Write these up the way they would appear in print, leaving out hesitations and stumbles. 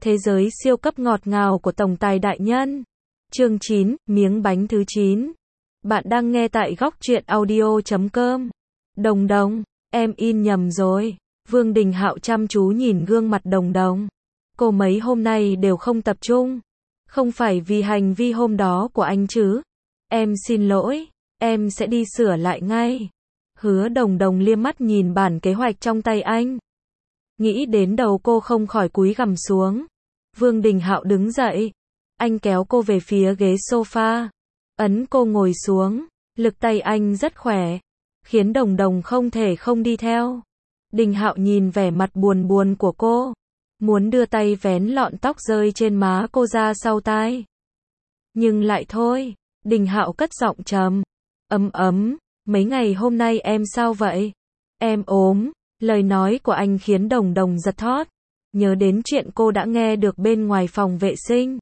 Thế giới siêu cấp ngọt ngào của tổng tài đại nhân. Chương 9, miếng bánh thứ 9. Bạn đang nghe tại góc truyện audio.com. Đồng Đồng, em in nhầm rồi. Vương Đình Hạo chăm chú nhìn gương mặt Đồng Đồng. Cô mấy hôm nay đều không tập trung. Không phải vì hành vi hôm đó của anh chứ. Em xin lỗi, em sẽ đi sửa lại ngay. Hứa Đồng Đồng liếc mắt nhìn bản kế hoạch trong tay anh. Nghĩ đến đầu cô không khỏi cúi gằm xuống. Vương Đình Hạo đứng dậy. Anh kéo cô về phía ghế sofa. Ấn cô ngồi xuống. Lực tay anh rất khỏe. Khiến Đồng Đồng không thể không đi theo. Đình Hạo nhìn vẻ mặt buồn buồn của cô. Muốn đưa tay vén lọn tóc rơi trên má cô ra sau tai. Nhưng lại thôi. Đình Hạo cất giọng trầm. Ấm, mấy ngày hôm nay em sao vậy? Em ốm. Lời nói của anh khiến Đồng Đồng giật thót. Nhớ đến chuyện cô đã nghe được bên ngoài phòng vệ sinh.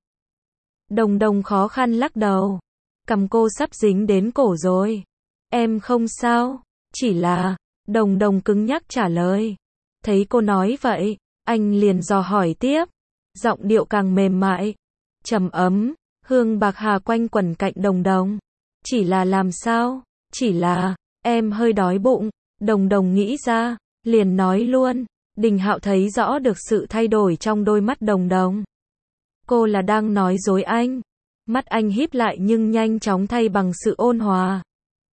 Đồng Đồng khó khăn lắc đầu. Cằm cô sắp dính đến cổ rồi. Em không sao. Chỉ là... Đồng Đồng cứng nhắc trả lời. Thấy cô nói vậy, anh liền dò hỏi tiếp. Giọng điệu càng mềm mại. Trầm ấm, hương bạc hà quanh quẩn cạnh Đồng Đồng. Chỉ là làm sao? Chỉ là... Em hơi đói bụng. Đồng Đồng nghĩ ra. Liền nói luôn. Đình Hạo thấy rõ được sự thay đổi trong đôi mắt Đồng Đồng. Cô là đang nói dối anh. Mắt anh híp lại nhưng nhanh chóng thay bằng sự ôn hòa.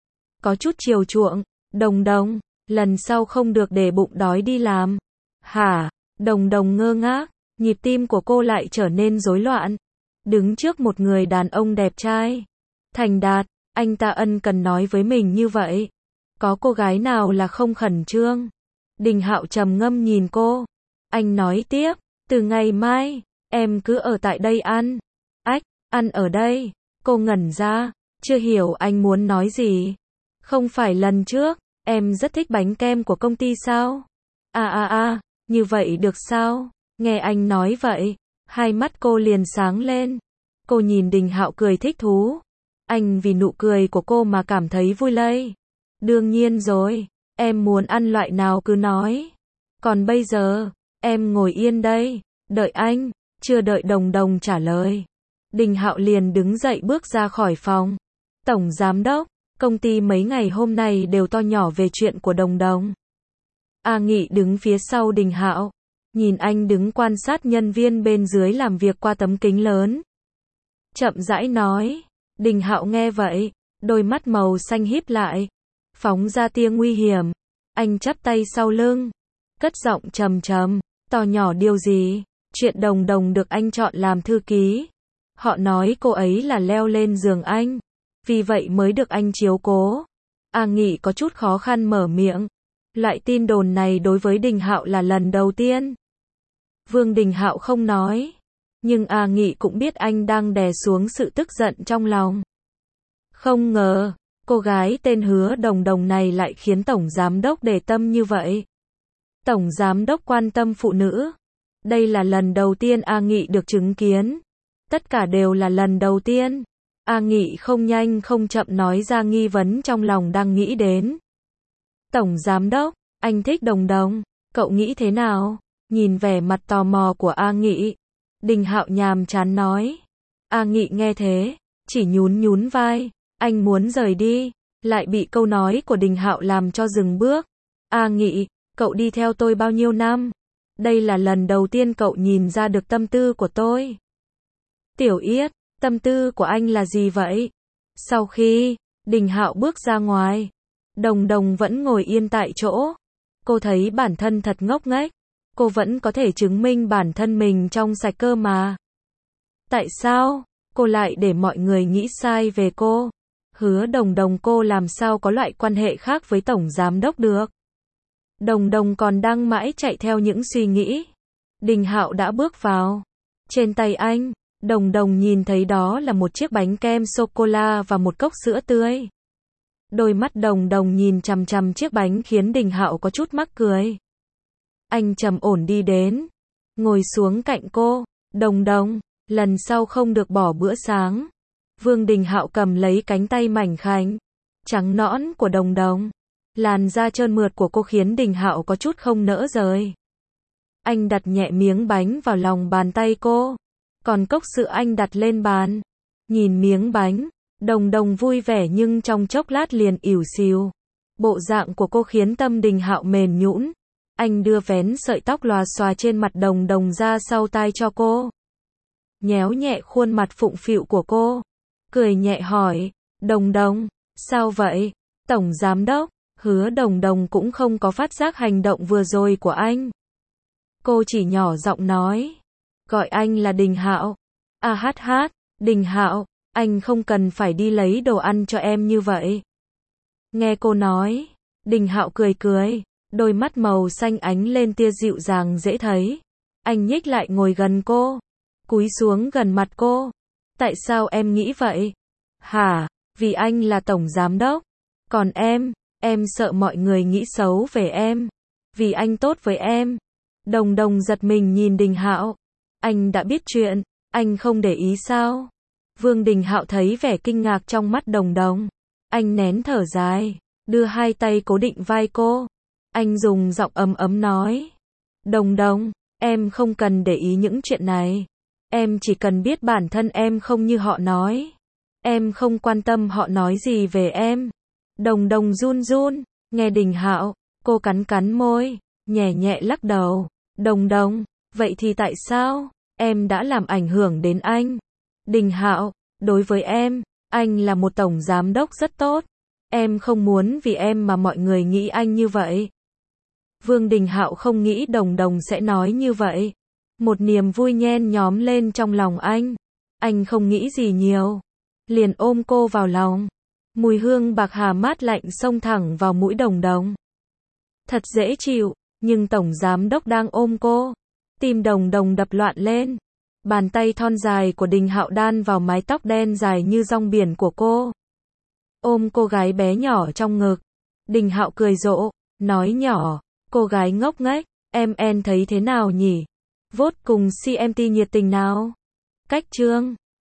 Có chút chiều chuộng. Đồng Đồng, lần sau không được để bụng đói đi làm. Hả? Đồng Đồng ngơ ngác. Nhịp tim của cô lại trở nên rối loạn. Đứng trước một người đàn ông đẹp trai, thành đạt, anh ta ân cần nói với mình như vậy. Có cô gái nào là không khẩn trương? Đình Hạo trầm ngâm nhìn cô. Anh nói tiếp, từ ngày mai, em cứ ở tại đây ăn. Ách, ăn ở đây. Cô ngẩn ra, chưa hiểu anh muốn nói gì. Không phải lần trước, em rất thích bánh kem của công ty sao? Như vậy được sao? Nghe anh nói vậy, hai mắt cô liền sáng lên. Cô nhìn Đình Hạo cười thích thú. Anh vì nụ cười của cô mà cảm thấy vui lây. Đương nhiên rồi, em muốn ăn loại nào cứ nói. Còn bây giờ, em ngồi yên đây, đợi anh. Chưa đợi Đồng Đồng trả lời, Đình Hạo liền đứng dậy bước ra khỏi phòng. Tổng giám đốc, công ty mấy ngày hôm nay đều to nhỏ về chuyện của Đồng Đồng. A Nghị đứng phía sau Đình Hạo, nhìn anh đứng quan sát nhân viên bên dưới làm việc qua tấm kính lớn. Chậm rãi nói. Đình Hạo nghe vậy, đôi mắt màu xanh híp lại, phóng ra tia nguy hiểm. Anh chắp tay sau lưng, cất giọng trầm trầm, to nhỏ điều gì? Chuyện Đồng Đồng được anh chọn làm thư ký. Họ nói cô ấy là leo lên giường anh, vì vậy mới được anh chiếu cố. A Nghị có chút khó khăn mở miệng. Loại tin đồn này đối với Đình Hạo là lần đầu tiên. Vương Đình Hạo không nói, nhưng A Nghị cũng biết anh đang đè xuống sự tức giận trong lòng. Không ngờ, cô gái tên Hứa Đồng Đồng này lại khiến Tổng Giám đốc để tâm như vậy. Tổng Giám đốc quan tâm phụ nữ. Đây là lần đầu tiên A Nghị được chứng kiến. Tất cả đều là lần đầu tiên. A Nghị không nhanh không chậm nói ra nghi vấn trong lòng đang nghĩ đến. Tổng Giám đốc, anh thích Đồng Đồng, cậu nghĩ thế nào? Nhìn vẻ mặt tò mò của A Nghị, Đình Hạo nhàm chán nói. A Nghị nghe thế, chỉ nhún vai. Anh muốn rời đi, lại bị câu nói của Đình Hạo làm cho dừng bước. A Nghị, cậu đi theo tôi bao nhiêu năm? Đây là lần đầu tiên cậu nhìn ra được tâm tư của tôi. Tiểu Yết, tâm tư của anh là gì vậy? Sau khi Đình Hạo bước ra ngoài, Đồng Đồng vẫn ngồi yên tại chỗ. Cô thấy bản thân thật ngốc nghếch. Cô vẫn có thể chứng minh bản thân mình trong sạch cơ mà. Tại sao cô lại để mọi người nghĩ sai về cô? Hứa Đồng Đồng cô làm sao có loại quan hệ khác với Tổng Giám đốc được? Đồng Đồng còn đang mãi chạy theo những suy nghĩ. Đình Hạo đã bước vào. Trên tay anh, Đồng Đồng nhìn thấy đó là một chiếc bánh kem sô-cô-la và một cốc sữa tươi. Đôi mắt Đồng Đồng nhìn chằm chằm chiếc bánh khiến Đình Hạo có chút mắc cười. Anh trầm ổn đi đến, ngồi xuống cạnh cô. Đồng Đồng, lần sau không được bỏ bữa sáng. Vương Đình Hạo cầm lấy cánh tay mảnh khảnh, trắng nõn của Đồng Đồng. Làn da trơn mượt của cô khiến Đình Hạo có chút không nỡ rời. Anh đặt nhẹ miếng bánh vào lòng bàn tay cô. Còn cốc sữa anh đặt lên bàn. Nhìn miếng bánh, Đồng Đồng vui vẻ nhưng trong chốc lát liền ỉu xìu. Bộ dạng của cô khiến tâm Đình Hạo mềm nhũn. Anh đưa vén sợi tóc lòa xòa trên mặt Đồng Đồng ra sau tai cho cô. Nhéo nhẹ khuôn mặt phụng phịu của cô. Cười nhẹ hỏi, Đồng Đồng, sao vậy? Tổng giám đốc, Hứa Đồng Đồng cũng không có phát giác hành động vừa rồi của anh. Cô chỉ nhỏ giọng nói, gọi anh là Đình Hạo. À hát hát, Đình Hạo, anh không cần phải đi lấy đồ ăn cho em như vậy. Nghe cô nói, Đình Hạo cười cười, đôi mắt màu xanh ánh lên tia dịu dàng dễ thấy. Anh nhích lại ngồi gần cô, cúi xuống gần mặt cô. Tại sao em nghĩ vậy? Hả, vì anh là tổng giám đốc. Còn em sợ mọi người nghĩ xấu về em. Vì anh tốt với em. Đồng Đồng giật mình nhìn Đình Hạo. Anh đã biết chuyện, anh không để ý sao? Vương Đình Hạo thấy vẻ kinh ngạc trong mắt Đồng Đồng. Anh nén thở dài, đưa hai tay cố định vai cô. Anh dùng giọng ấm ấm nói. Đồng Đồng, em không cần để ý những chuyện này. Em chỉ cần biết bản thân em không như họ nói. Em không quan tâm họ nói gì về em. Đồng Đồng run run, nghe Đình Hạo, cô cắn cắn môi, nhẹ nhẹ lắc đầu. Đồng Đồng, vậy thì tại sao em đã làm ảnh hưởng đến anh? Đình Hạo, đối với em, anh là một tổng giám đốc rất tốt. Em không muốn vì em mà mọi người nghĩ anh như vậy. Vương Đình Hạo không nghĩ Đồng Đồng sẽ nói như vậy. Một niềm vui nhen nhóm lên trong lòng anh. Anh không nghĩ gì nhiều, liền ôm cô vào lòng. Mùi hương bạc hà mát lạnh xông thẳng vào mũi Đồng Đồng. Thật dễ chịu, nhưng tổng giám đốc đang ôm cô. Tim Đồng Đồng đập loạn lên. Bàn tay thon dài của Đình Hạo đan vào mái tóc đen dài như rong biển của cô. Ôm cô gái bé nhỏ trong ngực. Đình Hạo cười rộ, nói nhỏ, cô gái ngốc nghếch, em thấy thế nào nhỉ? Vote cùng CMT nhiệt tình nào? Cách chương